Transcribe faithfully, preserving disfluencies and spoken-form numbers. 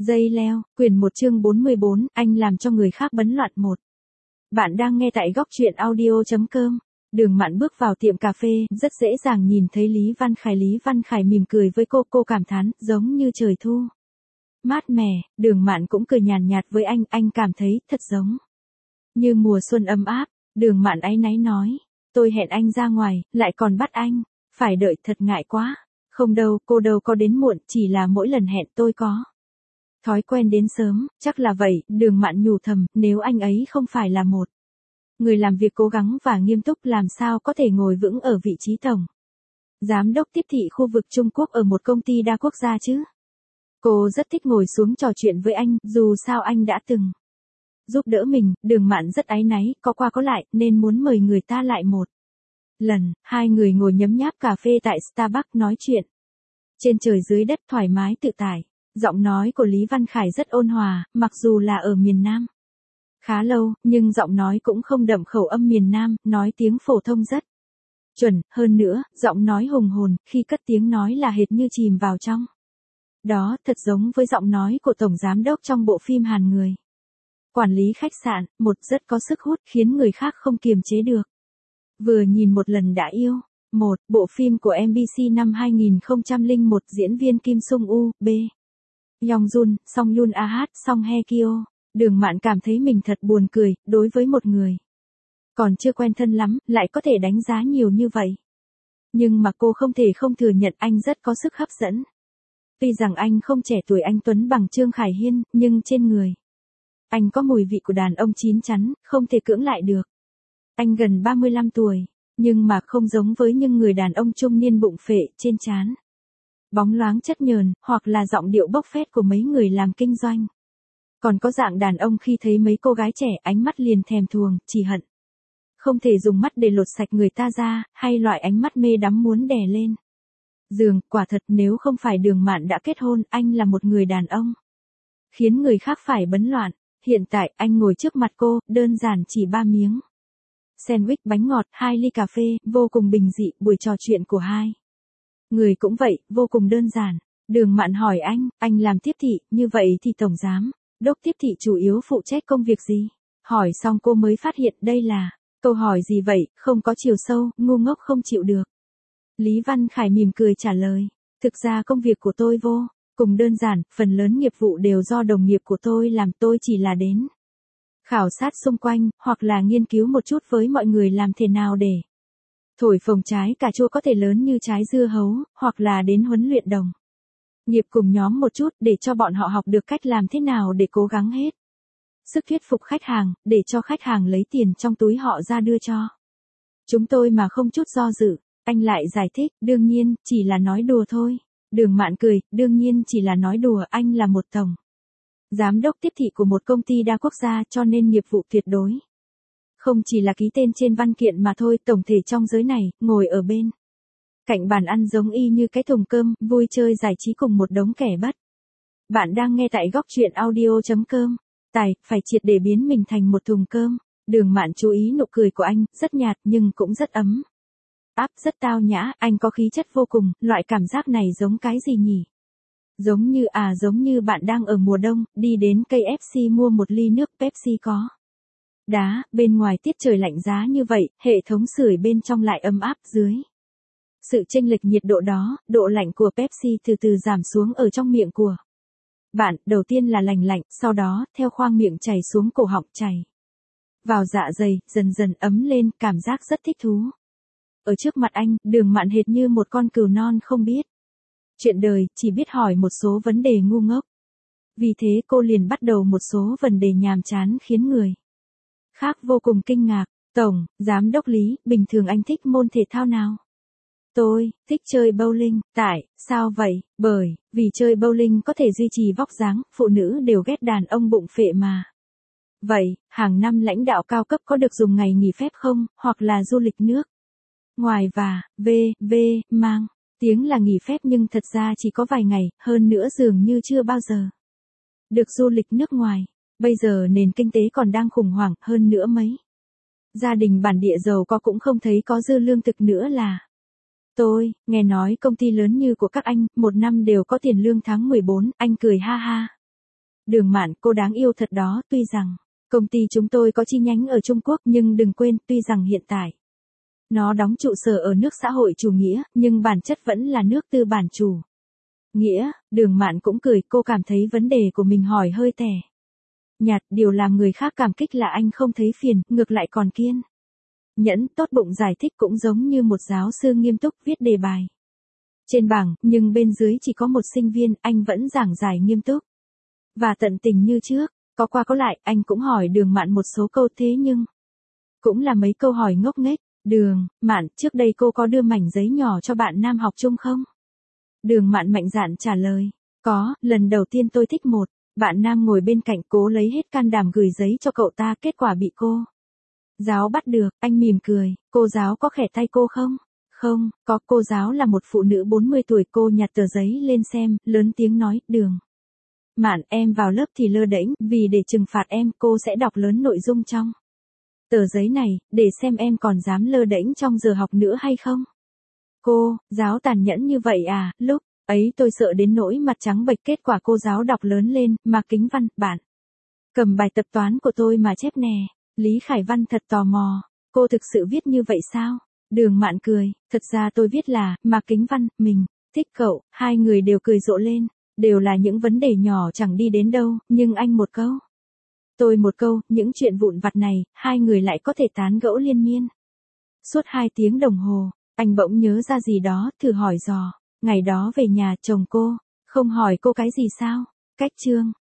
Dây leo, quyển một chương bốn mươi bốn, anh làm cho người khác bấn loạn một. Bạn đang nghe tại góc truyện audio.com. Đường Mạn bước vào tiệm cà phê, rất dễ dàng nhìn thấy Lý Văn Khải. Lý Văn Khải mỉm cười với cô, cô cảm thán, giống như trời thu. Mát mẻ, Đường Mạn cũng cười nhàn nhạt với anh, anh cảm thấy thật giống như mùa xuân ấm áp. Đường Mạn áy náy nói, tôi hẹn anh ra ngoài, lại còn bắt anh phải đợi, thật ngại quá. Không đâu, cô đâu có đến muộn, chỉ là mỗi lần hẹn tôi có thói quen đến sớm, chắc là vậy. Đường Mạn nhủ thầm, nếu anh ấy không phải là một người làm việc cố gắng và nghiêm túc, làm sao có thể ngồi vững ở vị trí tổng giám đốc tiếp thị khu vực Trung Quốc ở một công ty đa quốc gia chứ. Cô rất thích ngồi xuống trò chuyện với anh, dù sao anh đã từng giúp đỡ mình. Đường Mạn rất áy náy, có qua có lại, nên muốn mời người ta lại một lần. Hai người ngồi nhấm nháp cà phê tại Starbucks, nói chuyện trên trời dưới đất, thoải mái tự tại. Giọng nói của Lý Văn Khải rất ôn hòa, mặc dù là ở miền Nam khá lâu, nhưng giọng nói cũng không đậm khẩu âm miền Nam, nói tiếng phổ thông rất chuẩn. Hơn nữa, giọng nói hùng hồn, khi cất tiếng nói là hệt như chìm vào trong đó, thật giống với giọng nói của tổng giám đốc trong bộ phim Hàn Người quản lý khách sạn. Một, rất có sức hút, khiến người khác không kiềm chế được. Vừa nhìn một lần đã yêu. Một, bộ phim của em bê xê năm hai nghìn không trăm lẻ một, diễn viên Kim Sung U, B. Yong Jun, Song Yoon Ah, Song Hye Kyo. Đường Mạn cảm thấy mình thật buồn cười, đối với một người còn chưa quen thân lắm, lại có thể đánh giá nhiều như vậy. Nhưng mà cô không thể không thừa nhận anh rất có sức hấp dẫn. Tuy rằng anh không trẻ tuổi anh tuấn bằng Trương Khải Hiên, nhưng trên người anh có mùi vị của đàn ông chín chắn, không thể cưỡng lại được. Anh gần ba mươi lăm tuổi, nhưng mà không giống với những người đàn ông trung niên bụng phệ, trên trán bóng loáng chất nhờn, hoặc là giọng điệu bốc phét của mấy người làm kinh doanh. Còn có dạng đàn ông khi thấy mấy cô gái trẻ, ánh mắt liền thèm thuồng, chỉ hận không thể dùng mắt để lột sạch người ta ra, hay loại ánh mắt mê đắm muốn đè lên giường. Quả thật, nếu không phải Đường Mạn đã kết hôn, anh là một người đàn ông khiến người khác phải bấn loạn. Hiện tại, anh ngồi trước mặt cô, đơn giản chỉ ba miếng sandwich, bánh ngọt, hai ly cà phê, vô cùng bình dị. Buổi trò chuyện của hai người cũng vậy, vô cùng đơn giản. Đường Mạn hỏi anh, anh làm tiếp thị, như vậy thì tổng giám đốc tiếp thị chủ yếu phụ trách công việc gì? Hỏi xong cô mới phát hiện đây là câu hỏi gì vậy, không có chiều sâu, ngu ngốc không chịu được. Lý Văn Khải mỉm cười trả lời, thực ra công việc của tôi vô cùng đơn giản, phần lớn nghiệp vụ đều do đồng nghiệp của tôi làm, tôi chỉ là đến khảo sát xung quanh, hoặc là nghiên cứu một chút với mọi người làm thế nào để thổi phồng trái cà chua có thể lớn như trái dưa hấu, hoặc là đến huấn luyện đồng nghiệp cùng nhóm một chút, để cho bọn họ học được cách làm thế nào để cố gắng hết sức thuyết phục khách hàng, để cho khách hàng lấy tiền trong túi họ ra đưa cho chúng tôi mà không chút do dự. Anh lại giải thích, đương nhiên, chỉ là nói đùa thôi. Đường Mạn cười, đương nhiên chỉ là nói đùa, anh là một tổng giám đốc tiếp thị của một công ty đa quốc gia, cho nên nghiệp vụ tuyệt đối không chỉ là ký tên trên văn kiện mà thôi. Tổng thể trong giới này, ngồi ở bên cạnh bàn ăn giống y như cái thùng cơm, vui chơi giải trí cùng một đống kẻ bất. Bạn đang nghe tại góc truyện audio.com. Tài, phải triệt để biến mình thành một thùng cơm. Đường Mạn chú ý nụ cười của anh, rất nhạt nhưng cũng rất ấm áp, rất tao nhã. Anh có khí chất vô cùng, loại cảm giác này giống cái gì nhỉ? Giống như à giống như bạn đang ở mùa đông, đi đến ca ép xê mua một ly nước Pepsi có đá, bên ngoài tiết trời lạnh giá như vậy, hệ thống sưởi bên trong lại ấm áp. Dưới sự chênh lệch nhiệt độ đó, độ lạnh của Pepsi từ từ giảm xuống ở trong miệng của bạn, đầu tiên là lành lạnh, sau đó, theo khoang miệng chảy xuống cổ họng, chảy vào dạ dày, dần dần ấm lên, cảm giác rất thích thú. Ở trước mặt anh, Đường Mạn hệt như một con cừu non không biết chuyện đời, chỉ biết hỏi một số vấn đề ngu ngốc. Vì thế cô liền bắt đầu một số vấn đề nhàm chán khiến người khác vô cùng kinh ngạc. Tổng giám đốc Lý, bình thường anh thích môn thể thao nào? Tôi thích chơi bowling. Tại sao vậy? Bởi vì chơi bowling có thể duy trì vóc dáng, phụ nữ đều ghét đàn ông bụng phệ mà. Vậy, hàng năm lãnh đạo cao cấp có được dùng ngày nghỉ phép không, hoặc là du lịch nước ngoài và v v mang tiếng là nghỉ phép nhưng thật ra chỉ có vài ngày, hơn nữa dường như chưa bao giờ được du lịch nước ngoài. Bây giờ nền kinh tế còn đang khủng hoảng, hơn nữa mấy gia đình bản địa giàu có cũng không thấy có dư lương thực nữa là. Tôi, nghe nói công ty lớn như của các anh, một năm đều có tiền lương tháng mười bốn, anh cười ha ha. Đường Mạn, cô đáng yêu thật đó, tuy rằng công ty chúng tôi có chi nhánh ở Trung Quốc nhưng đừng quên, tuy rằng hiện tại nó đóng trụ sở ở nước xã hội chủ nghĩa, nhưng bản chất vẫn là nước tư bản chủ nghĩa. Đường Mạn cũng cười, cô cảm thấy vấn đề của mình hỏi hơi tẻ nhạt, điều làm người khác cảm kích là anh không thấy phiền, ngược lại còn kiên nhẫn, tốt bụng giải thích cũng giống như một giáo sư nghiêm túc viết đề bài trên bảng, nhưng bên dưới chỉ có một sinh viên, anh vẫn giảng giải nghiêm túc và tận tình như trước. Có qua có lại, anh cũng hỏi Đường Mạn một số câu, thế nhưng cũng là mấy câu hỏi ngốc nghếch. Đường Mạn, trước đây cô có đưa mảnh giấy nhỏ cho bạn nam học chung không? Đường Mạn mạnh dạn trả lời, có, lần đầu tiên tôi thích một bạn nam ngồi bên cạnh, cố lấy hết can đảm gửi giấy cho cậu ta, kết quả bị cô giáo bắt được. Anh mỉm cười, cô giáo có khẽ tay cô không? Không, có, cô giáo là một phụ nữ bốn mươi tuổi, cô nhặt tờ giấy lên xem, lớn tiếng nói, Đường Mạn, em vào lớp thì lơ đễnh, vì để trừng phạt em, cô sẽ đọc lớn nội dung trong tờ giấy này, để xem em còn dám lơ đễnh trong giờ học nữa hay không. Cô giáo tàn nhẫn như vậy à? Lúc ấy tôi sợ đến nỗi mặt trắng bệch, kết quả cô giáo đọc lớn lên, Mạc Kính Văn, bạn cầm bài tập toán của tôi mà chép nè. Lý Khải Văn thật tò mò, cô thực sự viết như vậy sao? Đường Mạn cười, thật ra tôi viết là, Mạc Kính Văn, mình thích cậu. Hai người đều cười rộ lên, đều là những vấn đề nhỏ chẳng đi đến đâu, nhưng anh một câu, tôi một câu, những chuyện vụn vặt này, hai người lại có thể tán gẫu liên miên suốt hai tiếng đồng hồ. Anh bỗng nhớ ra gì đó, thử hỏi dò, ngày đó về nhà chồng cô không hỏi cô cái gì sao? Cách chương